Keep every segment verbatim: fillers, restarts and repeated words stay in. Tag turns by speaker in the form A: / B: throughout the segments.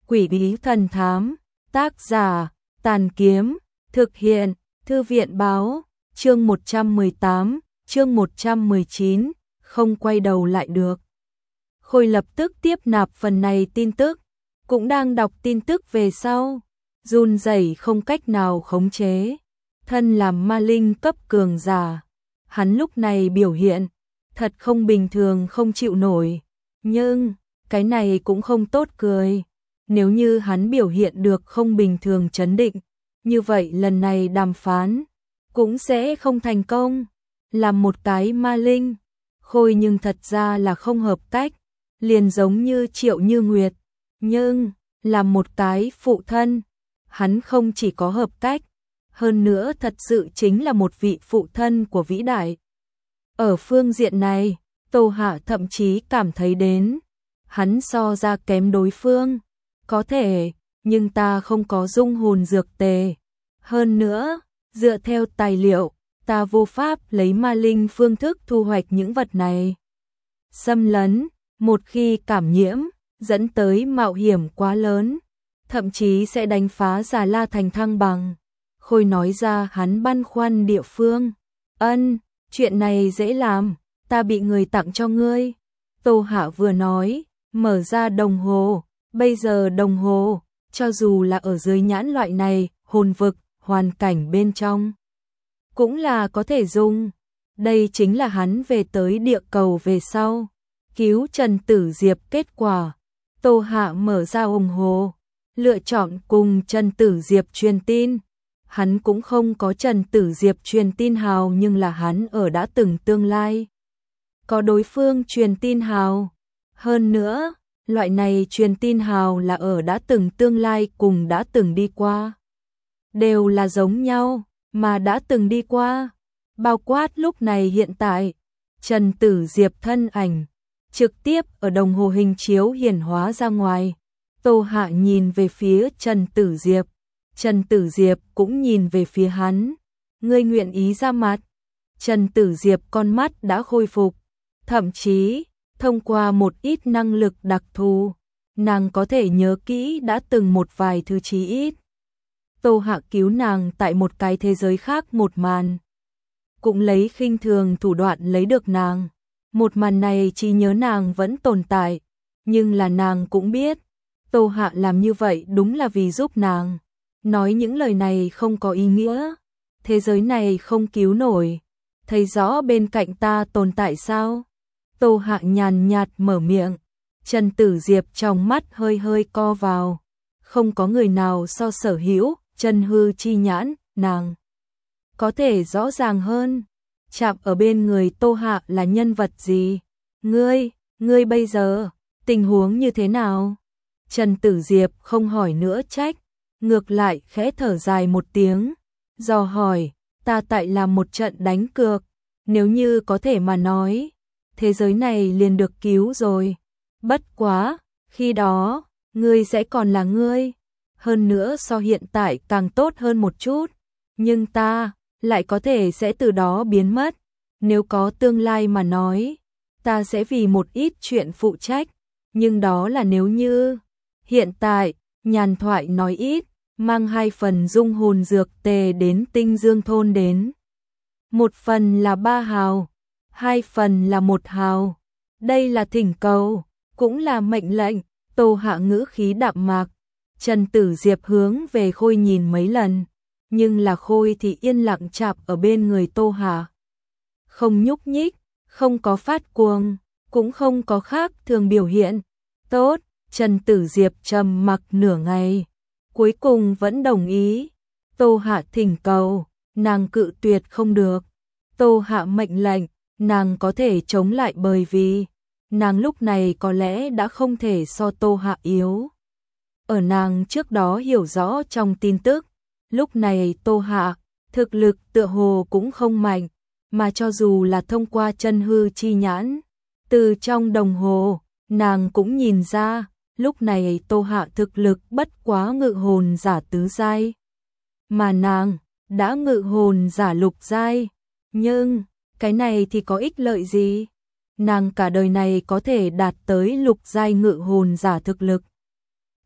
A: Quỷ bí thần thám, tác giả, Tàn Kiếm, thực hiện, Thư viện báo, chương một trăm mười tám, chương một trăm mười chín, không quay đầu lại được. Khôi lập tức tiếp nạp phần này tin tức, cũng đang đọc tin tức về sau, run rẩy không cách nào khống chế. Thân làm ma linh cấp cường giả, hắn lúc này biểu hiện, thật không bình thường không chịu nổi, nhưng cái này cũng không tốt cười. Nếu như hắn biểu hiện được không bình thường trấn định, như vậy lần này đàm phán cũng sẽ không thành công. Làm một cái ma linh, Khôi nhưng thật ra là không hợp cách, liền giống như Triệu Như Nguyệt, nhưng làm một cái phụ thân, hắn không chỉ có hợp cách, hơn nữa thật sự chính là một vị phụ thân của vĩ đại. Ở phương diện này, Tô Hạ thậm chí cảm thấy đến, hắn so ra kém đối phương, có thể, nhưng ta không có dung hồn dược tề. Hơn nữa, dựa theo tài liệu, ta vô pháp lấy ma linh phương thức thu hoạch những vật này. Xâm lấn, một khi cảm nhiễm, dẫn tới mạo hiểm quá lớn, thậm chí sẽ đánh phá Già La Thành thăng bằng. Khôi nói ra hắn băn khoăn địa phương. Ân, chuyện này dễ làm, ta bị người tặng cho ngươi. Tô Hạ vừa nói, mở ra đồng hồ, bây giờ đồng hồ, cho dù là ở dưới nhãn loại này, hồn vực, hoàn cảnh bên trong, cũng là có thể dùng. Đây chính là hắn về tới địa cầu về sau, cứu Trần Tử Diệp kết quả. Tô Hạ mở ra đồng hồ, lựa chọn cùng Trần Tử Diệp truyền tin. Hắn cũng không có Trần Tử Diệp truyền tin hào, nhưng là hắn ở đã từng tương lai có đối phương truyền tin hào. Hơn nữa, loại này truyền tin hào là ở đã từng tương lai cùng đã từng đi qua, đều là giống nhau, mà đã từng đi qua, bao quát lúc này hiện tại. Trần Tử Diệp thân ảnh trực tiếp ở đồng hồ hình chiếu hiển hóa ra ngoài. Tô Hạ nhìn về phía Trần Tử Diệp, Trần Tử Diệp cũng nhìn về phía hắn. Ngươi nguyện ý ra mặt? Trần Tử Diệp con mắt đã khôi phục, thậm chí thông qua một ít năng lực đặc thù, nàng có thể nhớ kỹ đã từng một vài thứ chí ít. Tô Hạ cứu nàng tại một cái thế giới khác một màn, cũng lấy khinh thường thủ đoạn lấy được nàng. Một màn này chỉ nhớ nàng vẫn tồn tại, nhưng là nàng cũng biết, Tô Hạ làm như vậy đúng là vì giúp nàng. Nói những lời này không có ý nghĩa, thế giới này không cứu nổi, thấy rõ bên cạnh ta tồn tại sao? Tô Hạ nhàn nhạt mở miệng. Trần Tử Diệp trong mắt hơi hơi co vào, không có người nào so sở hữu chân hư chi nhãn, nàng có thể rõ ràng hơn, chạm ở bên người Tô Hạ là nhân vật gì. Ngươi, ngươi bây giờ, tình huống như thế nào? Trần Tử Diệp không hỏi nữa trách, ngược lại khẽ thở dài một tiếng, dò hỏi, ta tại làm một trận đánh cược, nếu như có thể mà nói, thế giới này liền được cứu rồi. Bất quá, khi đó, ngươi sẽ còn là ngươi, hơn nữa so hiện tại càng tốt hơn một chút, nhưng ta lại có thể sẽ từ đó biến mất. Nếu có tương lai mà nói, ta sẽ vì một ít chuyện phụ trách, nhưng đó là nếu như. Hiện tại, nhàn thoại nói ít, mang hai phần dung hồn dược tề đến Tinh Dương thôn đến. Một phần là ba hào, hai phần là một hào. Đây là thỉnh cầu, cũng là mệnh lệnh. Tô Hạ ngữ khí đạm mạc. Trần Tử Diệp hướng về Khôi nhìn mấy lần, nhưng là Khôi thì yên lặng chạp ở bên người Tô Hạ, không nhúc nhích, không có phát cuồng, cũng không có khác thường biểu hiện. Tốt. Trần Tử Diệp trầm mặc nửa ngày, cuối cùng vẫn đồng ý. Tô Hạ thỉnh cầu, nàng cự tuyệt không được. Tô Hạ mệnh lệnh, nàng có thể chống lại, bởi vì nàng lúc này có lẽ đã không thể so Tô Hạ yếu. Ở nàng trước đó hiểu rõ trong tin tức, lúc này Tô Hạ thực lực tựa hồ cũng không mạnh, mà cho dù là thông qua chân hư chi nhãn, từ trong đồng hồ, nàng cũng nhìn ra, lúc này Tô Hạ thực lực bất quá ngự hồn giả tứ giai, mà nàng đã ngự hồn giả lục giai. Nhưng cái này thì có ích lợi gì? Nàng cả đời này có thể đạt tới lục giai ngự hồn giả thực lực,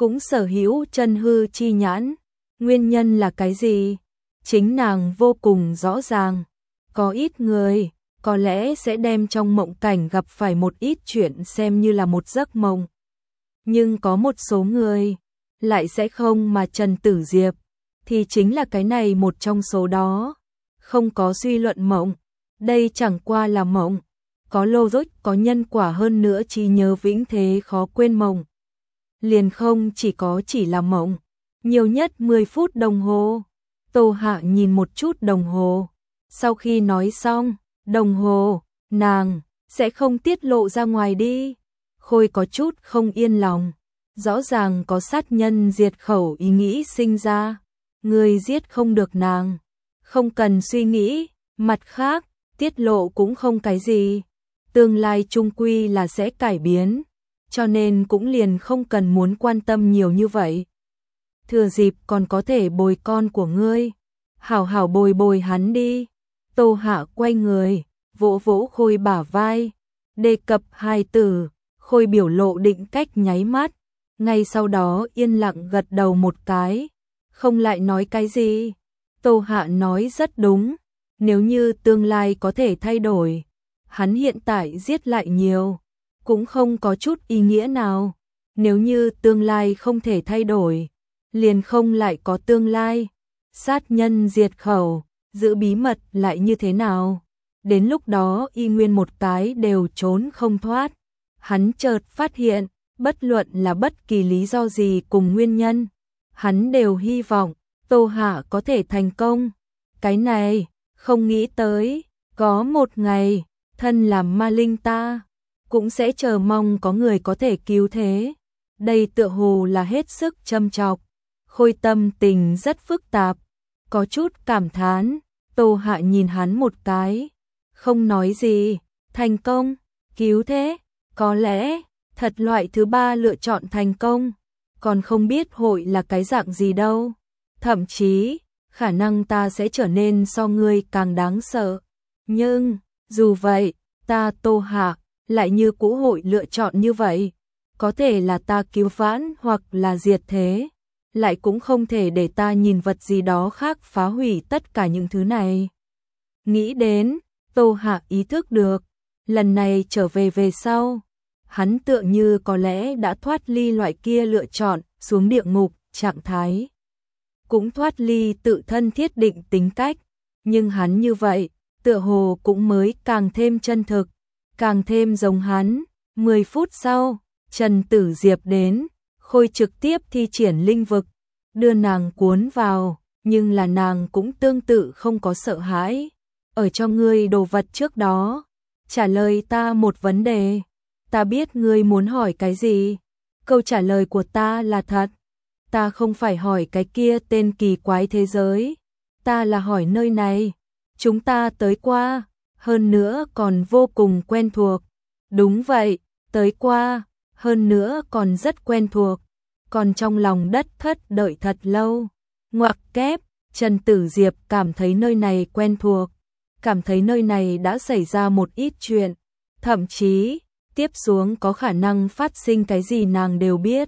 A: cũng sở hữu chân hư chi nhãn. Nguyên nhân là cái gì? Chính nàng vô cùng rõ ràng. Có ít người, có lẽ sẽ đem trong mộng cảnh gặp phải một ít chuyện xem như là một giấc mộng. Nhưng có một số người, lại sẽ không, mà Trần Tử Diệp, thì chính là cái này một trong số đó. Không có suy luận mộng, đây chẳng qua là mộng. Có logic, có nhân quả, hơn nữa trí nhớ vĩnh thế khó quên mộng. Liền không chỉ có chỉ là mộng, nhiều nhất mười phút đồng hồ. Tô Hạ nhìn một chút đồng hồ, sau khi nói xong, đồng hồ, nàng, sẽ không tiết lộ ra ngoài đi. Khôi có chút không yên lòng, rõ ràng có sát nhân diệt khẩu ý nghĩ sinh ra, người giết không được nàng, không cần suy nghĩ, mặt khác, tiết lộ cũng không cái gì, tương lai chung quy là sẽ cải biến, cho nên cũng liền không cần muốn quan tâm nhiều như vậy. Thừa dịp còn có thể bồi con của ngươi, hảo hảo bồi bồi hắn đi. Tô Hạ quay người, vỗ vỗ Khôi bả vai, đề cập hai từ, Khôi biểu lộ định cách nháy mắt, ngay sau đó yên lặng gật đầu một cái, không lại nói cái gì. Tô Hạ nói rất đúng, nếu như tương lai có thể thay đổi, hắn hiện tại giết lại nhiều, cũng không có chút ý nghĩa nào. Nếu như tương lai không thể thay đổi, liền không lại có tương lai. Sát nhân diệt khẩu, giữ bí mật lại như thế nào? Đến lúc đó y nguyên một cái đều trốn không thoát. Hắn chợt phát hiện, bất luận là bất kỳ lý do gì cùng nguyên nhân, hắn đều hy vọng Tô Hạ có thể thành công. Cái này, không nghĩ tới, có một ngày, thân làm ma linh ta, cũng sẽ chờ mong có người có thể cứu thế. Đây tựa hồ là hết sức châm chọc. Khôi tâm tình rất phức tạp, có chút cảm thán. Tô Hạ nhìn hắn một cái, không nói gì. Thành công, cứu thế, có lẽ thật loại thứ ba lựa chọn thành công, còn không biết hội là cái dạng gì đâu. Thậm chí, khả năng ta sẽ trở nên so ngươi càng đáng sợ. Nhưng, dù vậy, ta Tô Hạ lại như cũ hội lựa chọn như vậy. Có thể là ta cứu vãn hoặc là diệt thế, lại cũng không thể để ta nhìn vật gì đó khác phá hủy tất cả những thứ này. Nghĩ đến, Tô Hạ ý thức được, lần này trở về về sau, hắn tựa như có lẽ đã thoát ly loại kia lựa chọn xuống địa ngục trạng thái, cũng thoát ly tự thân thiết định tính cách, nhưng hắn như vậy, tựa hồ cũng mới càng thêm chân thực, càng thêm giống hắn. Mười phút sau, Trần Tử Diệp đến, Khôi trực tiếp thi triển linh vực, đưa nàng cuốn vào, nhưng là nàng cũng tương tự không có sợ hãi. Ở cho ngươi đồ vật trước đó, trả lời ta một vấn đề. Ta biết ngươi muốn hỏi cái gì. Câu trả lời của ta là thật. Ta không phải hỏi cái kia tên kỳ quái thế giới. Ta là hỏi nơi này. Chúng ta tới qua, hơn nữa còn vô cùng quen thuộc. Đúng vậy, tới qua, hơn nữa còn rất quen thuộc. Còn trong lòng đất thất đợi thật lâu. Ngoặc kép, Trần Tử Diệp cảm thấy nơi này quen thuộc, cảm thấy nơi này đã xảy ra một ít chuyện, thậm chí, tiếp xuống có khả năng phát sinh cái gì nàng đều biết.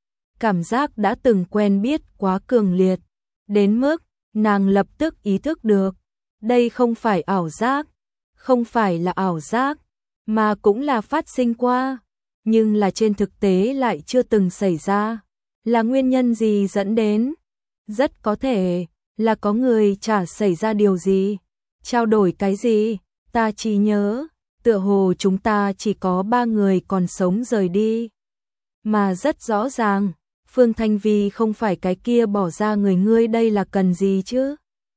A: Cảm giác đã từng quen biết quá cường liệt, đến mức nàng lập tức ý thức được, đây không phải ảo giác, không phải là ảo giác, mà cũng là phát sinh qua, nhưng là trên thực tế lại chưa từng xảy ra. Là nguyên nhân gì dẫn đến? Rất có thể là có người chả xảy ra điều gì, trao đổi cái gì, ta chỉ nhớ, tựa hồ chúng ta chỉ có ba người còn sống rời đi. Mà rất rõ ràng, Phương Thanh Vi không phải cái kia bỏ ra người, ngươi đây là cần gì chứ?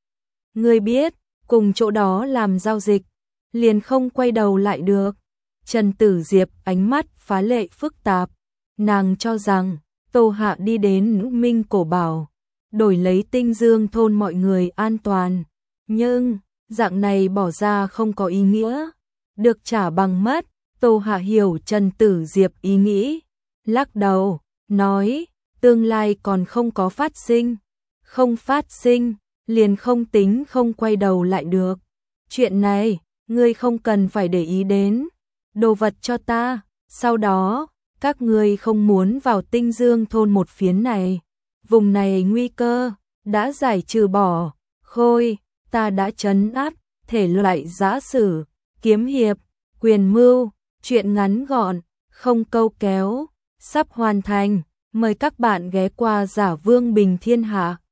A: Ngươi biết, cùng chỗ đó làm giao dịch, liền không quay đầu lại được. Trần Tử Diệp ánh mắt phá lệ phức tạp, nàng cho rằng Tô Hạ đi đến Nữ Minh Cổ Bảo, đổi lấy Tinh Dương thôn mọi người an toàn, nhưng dạng này bỏ ra không có ý nghĩa, được trả bằng mất. Tô Hạ hiểu Trần Tử Diệp ý nghĩ, lắc đầu, nói, tương lai còn không có phát sinh, không phát sinh, liền không tính không quay đầu lại được. Chuyện này, ngươi không cần phải để ý đến, đồ vật cho ta, sau đó, các ngươi không muốn vào Tinh Dương thôn một phiến này. Vùng này nguy cơ đã giải trừ bỏ, khôi, ta đã trấn áp, thể loại giã sử, kiếm hiệp, quyền mưu, truyện ngắn gọn, không câu kéo, sắp hoàn thành. Mời các bạn ghé qua Giả Vương Bình Thiên Hạ.